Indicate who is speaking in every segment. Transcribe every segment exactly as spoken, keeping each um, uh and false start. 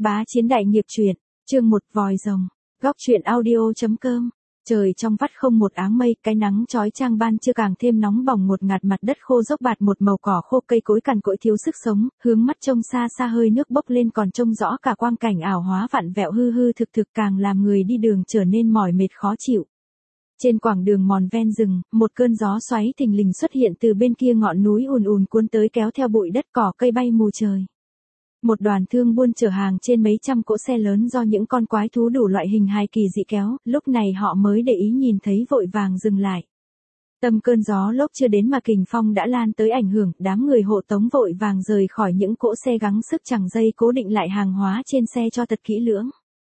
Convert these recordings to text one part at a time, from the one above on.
Speaker 1: Bá Chiến đại nghiệp truyện, chương một vòi rồng, góc truyện audio chấm com. Trời trong vắt không một áng mây, cái nắng chói chang ban trưa càng thêm nóng bỏng một ngạt, mặt đất khô dốc bạt một màu cỏ khô, cây cối cằn cỗi thiếu sức sống, hướng mắt trông xa xa hơi nước bốc lên còn trông rõ cả quang cảnh ảo hóa vặn vẹo hư hư thực thực, càng làm người đi đường trở nên mỏi mệt khó chịu. Trên quãng đường mòn ven rừng, một cơn gió xoáy thình lình xuất hiện từ bên kia ngọn núi ùn ùn cuốn tới kéo theo bụi đất cỏ cây bay mù trời. Một đoàn thương buôn chở hàng trên mấy trăm cỗ xe lớn do những con quái thú đủ loại hình hài kỳ dị kéo, lúc này họ mới để ý nhìn thấy vội vàng dừng lại. Tâm cơn gió lốc chưa đến mà kình phong đã lan tới ảnh hưởng, đám người hộ tống vội vàng rời khỏi những cỗ xe gắng sức chẳng dây cố định lại hàng hóa trên xe cho thật kỹ lưỡng.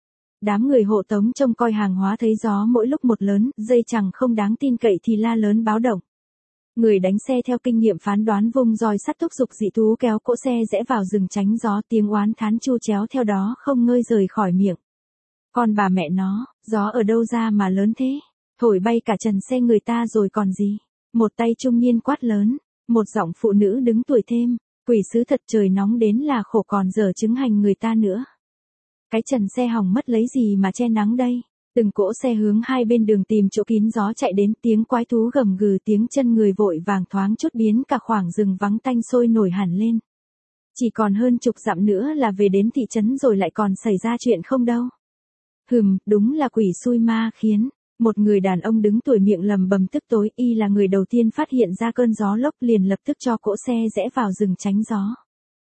Speaker 1: Đám người hộ tống trông coi hàng hóa thấy gió mỗi lúc một lớn, dây chẳng không đáng tin cậy thì la lớn báo động. Người đánh xe theo kinh nghiệm phán đoán vung roi sắt thúc giục dị thú kéo cỗ xe rẽ vào rừng tránh gió, tiếng oán thán chu chéo theo đó không ngơi rời khỏi miệng. Con bà mẹ nó, gió ở đâu ra mà lớn thế? Thổi bay cả trần xe người ta rồi còn gì? Một tay trung niên quát lớn, một giọng phụ nữ đứng tuổi thêm, quỷ sứ thật, trời nóng đến là khổ còn dở chứng hành người ta nữa. Cái trần xe hỏng mất lấy gì mà che nắng đây? Từng cỗ xe hướng hai bên đường tìm chỗ kín gió chạy đến, tiếng quái thú gầm gừ, tiếng chân người vội vàng thoáng chút biến cả khoảng rừng vắng tanh sôi nổi hẳn lên. Chỉ còn hơn chục dặm nữa là về đến thị trấn rồi lại còn xảy ra chuyện không đâu. Hừm, đúng là quỷ xui ma khiến. Một người đàn ông đứng tuổi miệng lầm bầm tức tối, y là người đầu tiên phát hiện ra cơn gió lốc liền lập tức cho cỗ xe rẽ vào rừng tránh gió.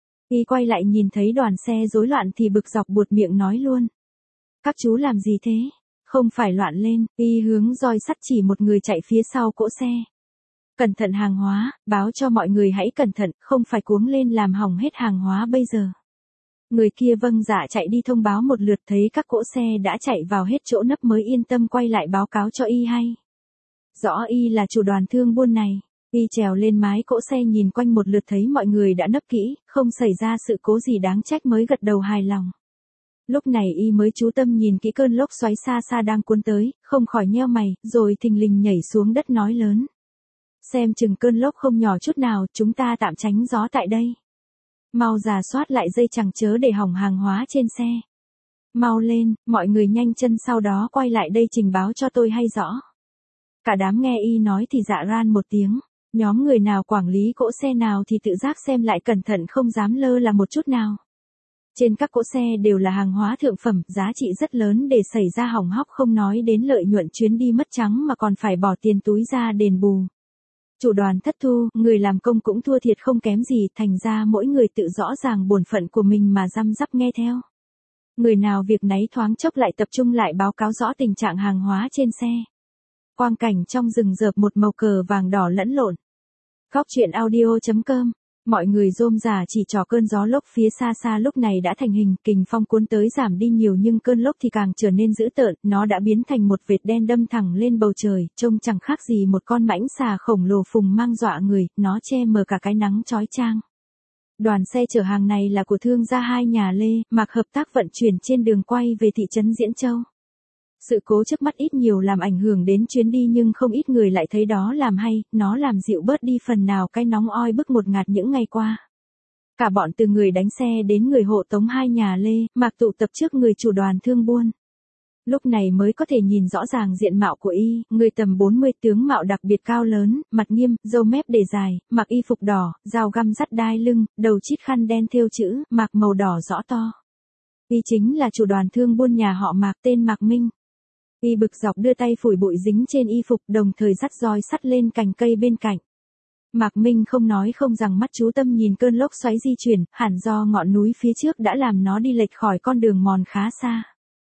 Speaker 1: Y quay lại nhìn thấy đoàn xe rối loạn thì bực dọc buột miệng nói luôn. Các chú làm gì thế? Không phải loạn lên, y hướng roi sắt chỉ một người chạy phía sau cỗ xe. Cẩn thận hàng hóa, báo cho mọi người hãy cẩn thận, không phải cuống lên làm hỏng hết hàng hóa bây giờ. Người kia vâng dạ chạy đi thông báo một lượt, thấy các cỗ xe đã chạy vào hết chỗ nấp mới yên tâm quay lại báo cáo cho y hay. Rõ y là chủ đoàn thương buôn này. Y trèo lên mái cỗ xe nhìn quanh một lượt thấy mọi người đã nấp kỹ, không xảy ra sự cố gì đáng trách mới gật đầu hài lòng. Lúc này y mới chú tâm nhìn kỹ cơn lốc xoáy xa xa đang cuốn tới, không khỏi nheo mày, rồi thình lình nhảy xuống đất nói lớn. Xem chừng cơn lốc không nhỏ chút nào, chúng ta tạm tránh gió tại đây. Mau rà soát lại dây chằng chớ để hỏng hàng hóa trên xe. Mau lên, mọi người nhanh chân sau đó quay lại đây trình báo cho tôi hay rõ. Cả đám nghe y nói thì dạ ran một tiếng, nhóm người nào quản lý cỗ xe nào thì tự giác xem lại cẩn thận, không dám lơ là một chút nào. Trên các cỗ xe đều là hàng hóa thượng phẩm, giá trị rất lớn, để xảy ra hỏng hóc không nói đến lợi nhuận chuyến đi mất trắng mà còn phải bỏ tiền túi ra đền bù. Chủ đoàn thất thu, người làm công cũng thua thiệt không kém gì, thành ra mỗi người tự rõ ràng bổn phận của mình mà răm rắp nghe theo. Người nào việc nấy thoáng chốc lại tập trung lại báo cáo rõ tình trạng hàng hóa trên xe. Quang cảnh trong rừng rợp một màu cờ vàng đỏ lẫn lộn. Góc truyện audio chấm com. Mọi người rôm rả chỉ trỏ cơn gió lốc phía xa xa lúc này đã thành hình, kình phong cuốn tới giảm đi nhiều nhưng cơn lốc thì càng trở nên dữ tợn, nó đã biến thành một vệt đen đâm thẳng lên bầu trời, trông chẳng khác gì một con mãnh xà khổng lồ phùng mang dọa người, nó che mờ cả cái nắng chói chang. Đoàn xe chở hàng này là của thương gia hai nhà Lê, Mạc hợp tác vận chuyển trên đường quay về thị trấn Diễn Châu. Sự cố trước mắt ít nhiều làm ảnh hưởng đến chuyến đi nhưng không ít người lại thấy đó làm hay, nó làm dịu bớt đi phần nào cái nóng oi bức một ngạt những ngày qua. Cả bọn từ người đánh xe đến người hộ tống hai nhà Lê, Mạc tụ tập trước người chủ đoàn thương buôn. Lúc này mới có thể nhìn rõ ràng diện mạo của y, người tầm bốn mươi, tướng mạo đặc biệt cao lớn, mặt nghiêm, râu mép để dài, mặc y phục đỏ, dao găm dắt đai lưng, đầu chít khăn đen thêu chữ, Mạc màu đỏ rõ to. Y chính là chủ đoàn thương buôn nhà họ Mạc, tên Mạc Minh. Y bực dọc đưa tay phủi bụi dính trên y phục, đồng thời dắt roi sắt lên cành cây bên cạnh. Mạc Minh không nói không rằng, mắt chú tâm nhìn cơn lốc xoáy di chuyển, hẳn do ngọn núi phía trước đã làm nó đi lệch khỏi con đường mòn khá xa.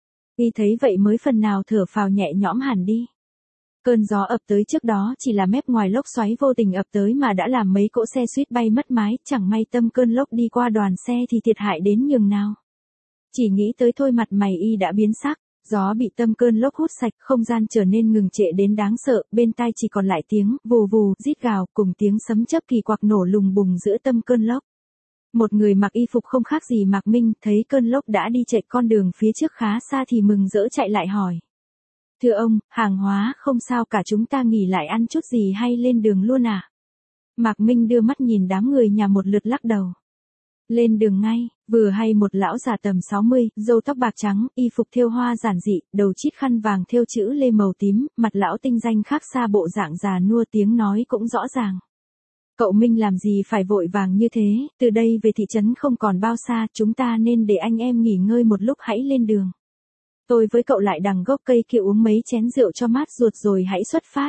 Speaker 1: Y thấy vậy mới phần nào thở phào nhẹ nhõm hẳn đi. Cơn gió ập tới trước đó chỉ là mép ngoài lốc xoáy vô tình ập tới mà đã làm mấy cỗ xe suýt bay mất mái, chẳng may tâm cơn lốc đi qua đoàn xe thì thiệt hại đến nhường nào. Chỉ nghĩ tới thôi mặt mày y đã biến sắc. Gió bị tâm cơn lốc hút sạch, không gian trở nên ngừng trệ đến đáng sợ, bên tai chỉ còn lại tiếng vù vù, rít gào, cùng tiếng sấm chớp kỳ quặc nổ lùng bùng giữa tâm cơn lốc. Một người mặc y phục không khác gì Mạc Minh, thấy cơn lốc đã đi chạy con đường phía trước khá xa thì mừng rỡ chạy lại hỏi. Thưa ông, hàng hóa không sao cả, chúng ta nghỉ lại ăn chút gì hay lên đường luôn à? Mạc Minh đưa mắt nhìn đám người nhà một lượt lắc đầu. Lên đường ngay, Vừa hay một lão già tầm sáu mươi, râu tóc bạc trắng, y phục thêu hoa giản dị, đầu chít khăn vàng thêu chữ lê màu tím, mặt lão tinh danh khác xa bộ dạng già nua, tiếng nói cũng rõ ràng. Cậu Minh làm gì phải vội vàng như thế, từ đây về thị trấn không còn bao xa, chúng ta nên để anh em nghỉ ngơi một lúc hãy lên đường. Tôi với cậu lại đằng gốc cây kia uống mấy chén rượu cho mát ruột rồi hãy xuất phát.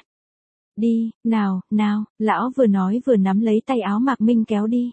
Speaker 1: Đi, nào, nào, lão vừa nói vừa nắm lấy tay áo Mạc Minh kéo đi.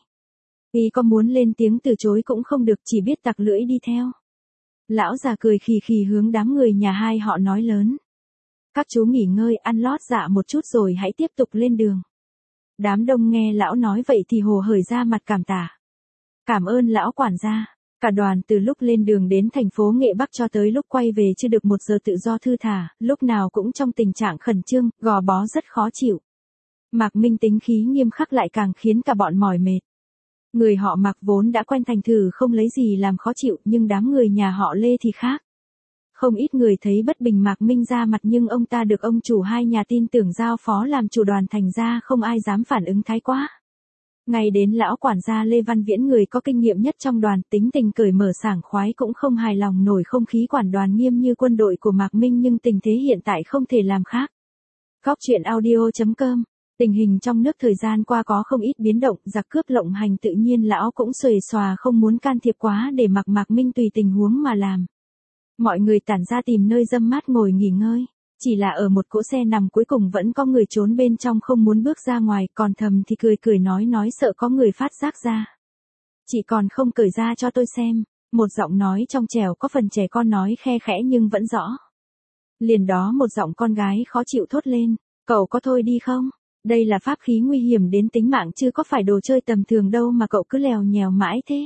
Speaker 1: Y có muốn lên tiếng từ chối cũng không được, chỉ biết tặc lưỡi đi theo. Lão già cười khì khì hướng đám người nhà hai họ nói lớn. Các chú nghỉ ngơi ăn lót dạ một chút rồi hãy tiếp tục lên đường. Đám đông nghe lão nói vậy thì hồ hởi ra mặt cảm tạ. Cảm ơn lão quản gia. Cả đoàn từ lúc lên đường đến thành phố Nghệ Bắc cho tới lúc quay về chưa được một giờ tự do thư thả, lúc nào cũng trong tình trạng khẩn trương, gò bó rất khó chịu. Mạc Minh tính khí nghiêm khắc lại càng khiến cả bọn mỏi mệt. Người họ Mạc vốn đã quen thành thử không lấy gì làm khó chịu, nhưng đám người nhà họ Lê thì khác. Không ít người thấy bất bình Mạc Minh ra mặt, nhưng ông ta được ông chủ hai nhà tin tưởng giao phó làm chủ đoàn, thành ra không ai dám phản ứng thái quá. Ngay đến lão quản gia Lê Văn Viễn, người có kinh nghiệm nhất trong đoàn, tính tình cởi mở sảng khoái, cũng không hài lòng nổi không khí quản đoàn nghiêm như quân đội của Mạc Minh, nhưng tình thế hiện tại không thể làm khác. Góc truyện audio chấm com. Tình hình trong nước thời gian qua có không ít biến động, giặc cướp lộng hành, tự nhiên lão cũng xuề xòa không muốn can thiệp quá để mặc Mạc Minh tùy tình huống mà làm. Mọi người tản ra tìm nơi râm mát ngồi nghỉ ngơi. Chỉ là ở một cỗ xe nằm cuối cùng vẫn có người trốn bên trong không muốn bước ra ngoài, còn thầm thì cười cười nói nói sợ có người phát giác ra. Chị còn không cởi ra cho tôi xem. Một giọng nói trong trẻo có phần trẻ con nói khe khẽ nhưng vẫn rõ. Liền đó một giọng con gái khó chịu thốt lên, cậu có thôi đi không? Đây là pháp khí nguy hiểm đến tính mạng chứ có phải đồ chơi tầm thường đâu mà cậu cứ lèo nhèo mãi thế.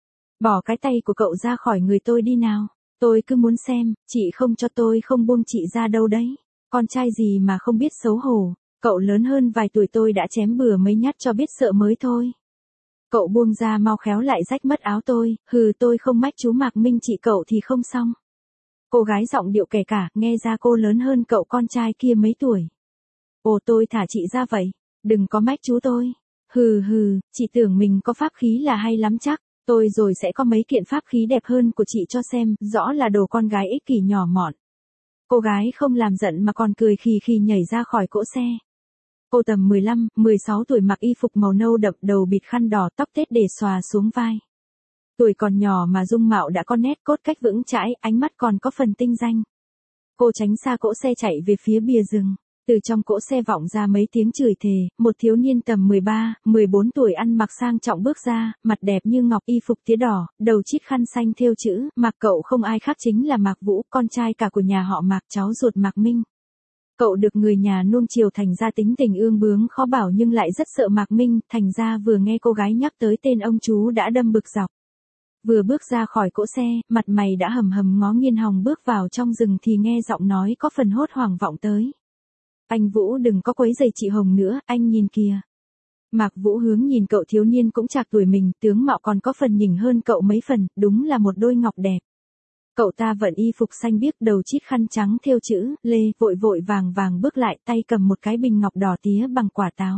Speaker 1: Bỏ cái tay của cậu ra khỏi người tôi đi nào. Tôi cứ muốn xem, chị không cho tôi không buông chị ra đâu đấy. Con trai gì mà không biết xấu hổ, cậu lớn hơn vài tuổi tôi đã chém bừa mấy nhát cho biết sợ mới thôi. Cậu buông ra mau khéo lại rách mất áo tôi, hừ tôi không mách chú Mạc Minh chị cậu thì không xong. Cô gái giọng điệu kể cả, nghe ra cô lớn hơn cậu con trai kia mấy tuổi. Ồ tôi thả chị ra vậy, đừng có mách chú tôi. Hừ hừ, chị tưởng mình có pháp khí là hay lắm chắc. Tôi rồi sẽ có mấy kiện pháp khí đẹp hơn của chị cho xem, rõ là đồ con gái ích kỷ nhỏ mọn. Cô gái không làm giận mà còn cười khì khì nhảy ra khỏi cỗ xe. Cô tầm mười lăm, mười sáu tuổi, mặc y phục màu nâu đậm, đầu bịt khăn đỏ, tóc tết để xòa xuống vai. Tuổi còn nhỏ mà dung mạo đã có nét cốt cách vững chãi, ánh mắt còn có phần tinh danh. Cô tránh xa cỗ xe chạy về phía bìa rừng. Từ trong cỗ xe vọng ra mấy tiếng chửi thề, một thiếu niên tầm mười ba, mười bốn tuổi ăn mặc sang trọng bước ra, mặt đẹp như ngọc, y phục tía đỏ, đầu chít khăn xanh thêu chữ, Mạc cậu không ai khác chính là Mạc Vũ, con trai cả của nhà họ Mạc, cháu ruột Mạc Minh. Cậu được người nhà nuông chiều thành ra tính tình ương bướng khó bảo nhưng lại rất sợ Mạc Minh, thành ra vừa nghe cô gái nhắc tới tên ông chú đã đâm bực dọc. Vừa bước ra khỏi cỗ xe, mặt mày đã hầm hầm ngó nghiêng hòng bước vào trong rừng thì nghe giọng nói có phần hốt hoảng vọng tới. Anh Vũ đừng có quấy rầy chị Hồng nữa, anh nhìn kìa. Mạc Vũ hướng nhìn cậu thiếu niên cũng chạc tuổi mình, tướng mạo còn có phần nhỉnh hơn cậu mấy phần, đúng là một đôi ngọc đẹp. Cậu ta vận y phục xanh biếc, đầu chít khăn trắng thêu chữ, Lê, vội vội vàng vàng bước lại, tay cầm một cái bình ngọc đỏ tía bằng quả táo.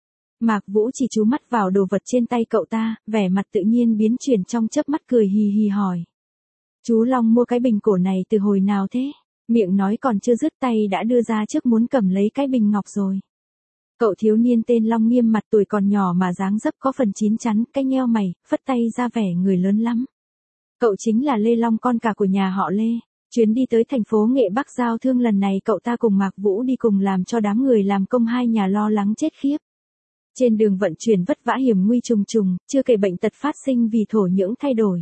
Speaker 1: Mạc Vũ chỉ chú mắt vào đồ vật trên tay cậu ta, vẻ mặt tự nhiên biến chuyển trong chớp mắt, cười hì hì hỏi. Chú Long mua cái bình cổ này từ hồi nào thế? Miệng nói còn chưa dứt tay đã đưa ra trước muốn cầm lấy cái bình ngọc rồi. Cậu thiếu niên tên Long nghiêm mặt, tuổi còn nhỏ mà dáng dấp có phần chín chắn, cái nheo mày, phất tay ra vẻ người lớn lắm. Cậu chính là Lê Long, con cả của nhà họ Lê. Chuyến đi tới thành phố Nghệ Bắc giao thương lần này cậu ta cùng Mạc Vũ đi cùng làm cho đám người làm công hai nhà lo lắng chết khiếp. Trên đường vận chuyển vất vả hiểm nguy trùng trùng, chưa kể bệnh tật phát sinh vì thổ nhưỡng thay đổi.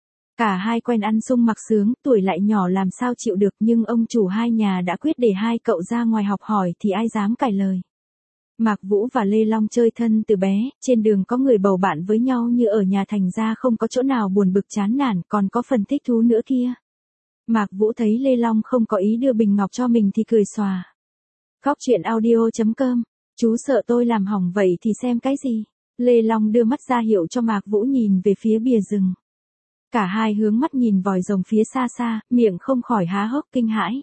Speaker 1: Cả hai quen ăn sung mặc sướng, tuổi lại nhỏ làm sao chịu được, nhưng ông chủ hai nhà đã quyết để hai cậu ra ngoài học hỏi thì ai dám cãi lời. Mạc Vũ và Lê Long chơi thân từ bé, trên đường có người bầu bạn với nhau như ở nhà, thành ra không có chỗ nào buồn bực chán nản, còn có phần thích thú nữa kia. Mạc Vũ thấy Lê Long không có ý đưa bình ngọc cho mình thì cười xòa. Góc truyện audio chấm com. Chú sợ tôi làm hỏng vậy thì xem cái gì? Lê Long đưa mắt ra hiệu cho Mạc Vũ nhìn về phía bìa rừng. Cả hai hướng mắt nhìn vòi rồng phía xa xa, miệng không khỏi há hốc kinh hãi.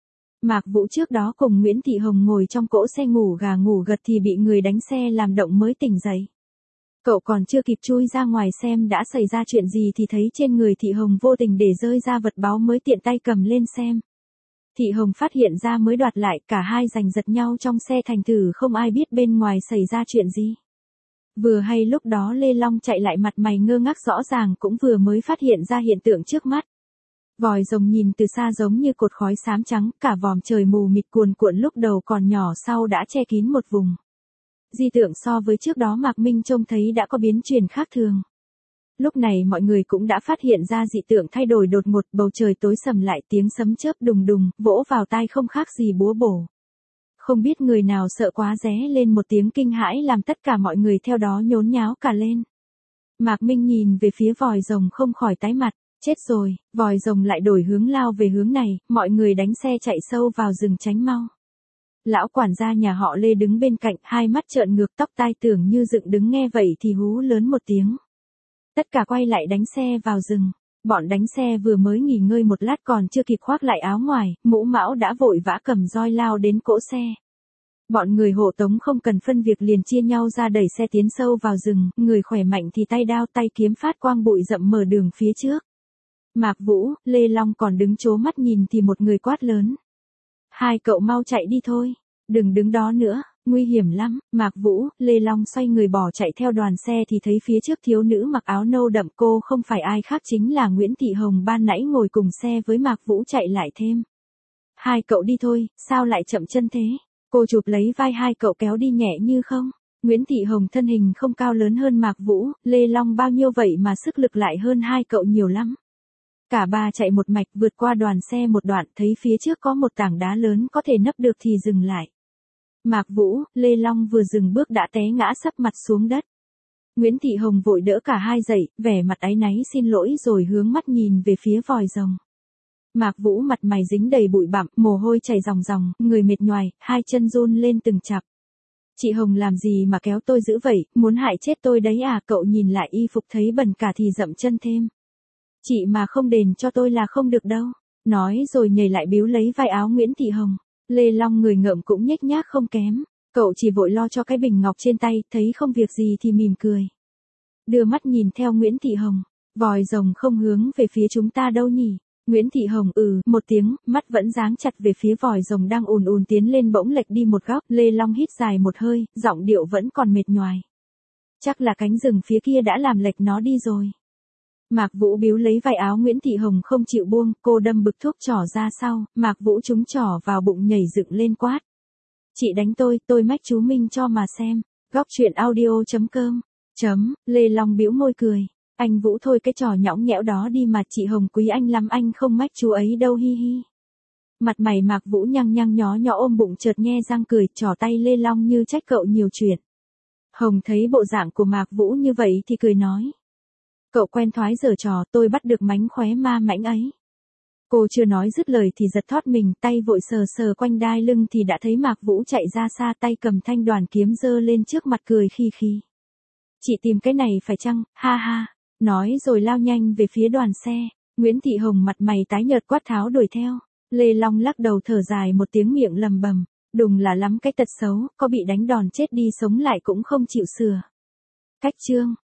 Speaker 1: Mạc Vũ trước đó cùng Nguyễn Thị Hồng ngồi trong cỗ xe ngủ gà ngủ gật thì bị người đánh xe làm động mới tỉnh dậy. Cậu còn chưa kịp chui ra ngoài xem đã xảy ra chuyện gì thì thấy trên người Thị Hồng vô tình để rơi ra vật báu mới tiện tay cầm lên xem. Thị Hồng phát hiện ra mới đoạt lại, cả hai giành giật nhau trong xe thành thử không ai biết bên ngoài xảy ra chuyện gì. Vừa hay lúc đó Lê Long chạy lại mặt mày ngơ ngác rõ ràng cũng vừa mới phát hiện ra hiện tượng trước mắt. Vòi rồng nhìn từ xa giống như cột khói xám trắng, cả vòm trời mù mịt cuồn cuộn lúc đầu còn nhỏ sau đã che kín một vùng. Di tượng so với trước đó Mạc Minh trông thấy đã có biến chuyển khác thường. Lúc này mọi người cũng đã phát hiện ra dị tượng thay đổi đột ngột, bầu trời tối sầm lại, tiếng sấm chớp đùng đùng, vỗ vào tai không khác gì búa bổ. Không biết người nào sợ quá ré lên một tiếng kinh hãi làm tất cả mọi người theo đó nhốn nháo cả lên. Mạc Minh nhìn về phía vòi rồng không khỏi tái mặt, chết rồi, vòi rồng lại đổi hướng lao về hướng này, mọi người đánh xe chạy sâu vào rừng tránh mau. Lão quản gia nhà họ Lê đứng bên cạnh, hai mắt trợn ngược, tóc tai tưởng như dựng đứng, nghe vậy thì hú lớn một tiếng. Tất cả quay lại đánh xe vào rừng. Bọn đánh xe vừa mới nghỉ ngơi một lát còn chưa kịp khoác lại áo ngoài, mũ mão đã vội vã cầm roi lao đến cỗ xe. Bọn người hộ tống không cần phân việc liền chia nhau ra đẩy xe tiến sâu vào rừng, người khỏe mạnh thì tay đao tay kiếm phát quang bụi rậm mở đường phía trước. Mạc Vũ, Lê Long còn đứng trố mắt nhìn thì một người quát lớn. Hai cậu mau chạy đi thôi, đừng đứng đó nữa, nguy hiểm lắm. Mạc Vũ, Lê Long xoay người bỏ chạy theo đoàn xe thì thấy phía trước thiếu nữ mặc áo nâu đậm, cô không phải ai khác chính là Nguyễn Thị Hồng ban nãy ngồi cùng xe với Mạc Vũ chạy lại thêm. Hai cậu đi thôi, sao lại chậm chân thế? Cô chụp lấy vai hai cậu kéo đi nhẹ như không. Nguyễn Thị Hồng thân hình không cao lớn hơn Mạc Vũ, Lê Long bao nhiêu vậy mà sức lực lại hơn hai cậu nhiều lắm. Cả ba chạy một mạch vượt qua đoàn xe một đoạn, thấy phía trước có một tảng đá lớn có thể nấp được thì dừng lại. Mạc Vũ, Lê Long vừa dừng bước đã té ngã sấp mặt xuống đất. Nguyễn Thị Hồng vội đỡ cả hai dậy, vẻ mặt áy náy xin lỗi rồi hướng mắt nhìn về phía vòi rồng. Mạc Vũ mặt mày dính đầy bụi bặm, mồ hôi chảy ròng ròng, người mệt nhoài, hai chân run lên từng chặp. Chị Hồng làm gì mà kéo tôi dữ vậy, muốn hại chết tôi đấy à? Cậu nhìn lại y phục thấy bẩn cả thì dậm chân thêm. Chị mà không đền cho tôi là không được đâu. Nói rồi nhảy lại bíu lấy vai áo Nguyễn Thị Hồng. Lê Long người ngợm cũng nhếch nhác không kém. Cậu chỉ vội lo cho cái bình ngọc trên tay, thấy không việc gì thì mỉm cười. Đưa mắt nhìn theo Nguyễn Thị Hồng. Vòi rồng không hướng về phía chúng ta đâu nhỉ? Nguyễn Thị Hồng ừ một tiếng, mắt vẫn dáng chặt về phía vòi rồng đang ùn ùn tiến lên, bỗng lệch đi một góc. Lê Long hít dài một hơi, giọng điệu vẫn còn mệt nhoài. Chắc là cánh rừng phía kia đã làm lệch nó đi rồi. Mạc Vũ bíu lấy vai áo Nguyễn Thị Hồng không chịu buông, cô đâm bực thuốc trỏ ra sau, Mạc Vũ trúng trỏ vào bụng nhảy dựng lên quát. Chị đánh tôi, tôi mách chú Minh cho mà xem. Góc truyện audio chấm com chấm, Lê Long bĩu môi cười. Anh Vũ thôi cái trò nhõng nhẽo đó đi mà, chị Hồng quý anh lắm, anh không mách chú ấy đâu, hi hi. Mặt mày Mạc Vũ nhăng nhăng nhó nhó ôm bụng chợt nhe răng cười, trỏ tay Lê Long như trách cậu nhiều chuyện. Hồng thấy bộ dạng của Mạc Vũ như vậy thì cười nói. Cậu quen thoái giở trò, tôi bắt được mánh khóe ma mãnh ấy. Cô chưa nói dứt lời thì giật thót mình, tay vội sờ sờ quanh đai lưng thì đã thấy Mạc Vũ chạy ra xa, tay cầm thanh đoàn kiếm giơ lên trước mặt cười khi khi. Chị tìm cái này phải chăng, ha ha, nói rồi lao nhanh về phía đoàn xe. Nguyễn Thị Hồng mặt mày tái nhợt quát tháo đuổi theo. Lê Long lắc đầu thở dài một tiếng, miệng lầm bầm, đùng là lắm cái tật xấu, có bị đánh đòn chết đi sống lại cũng không chịu sửa. Cách chương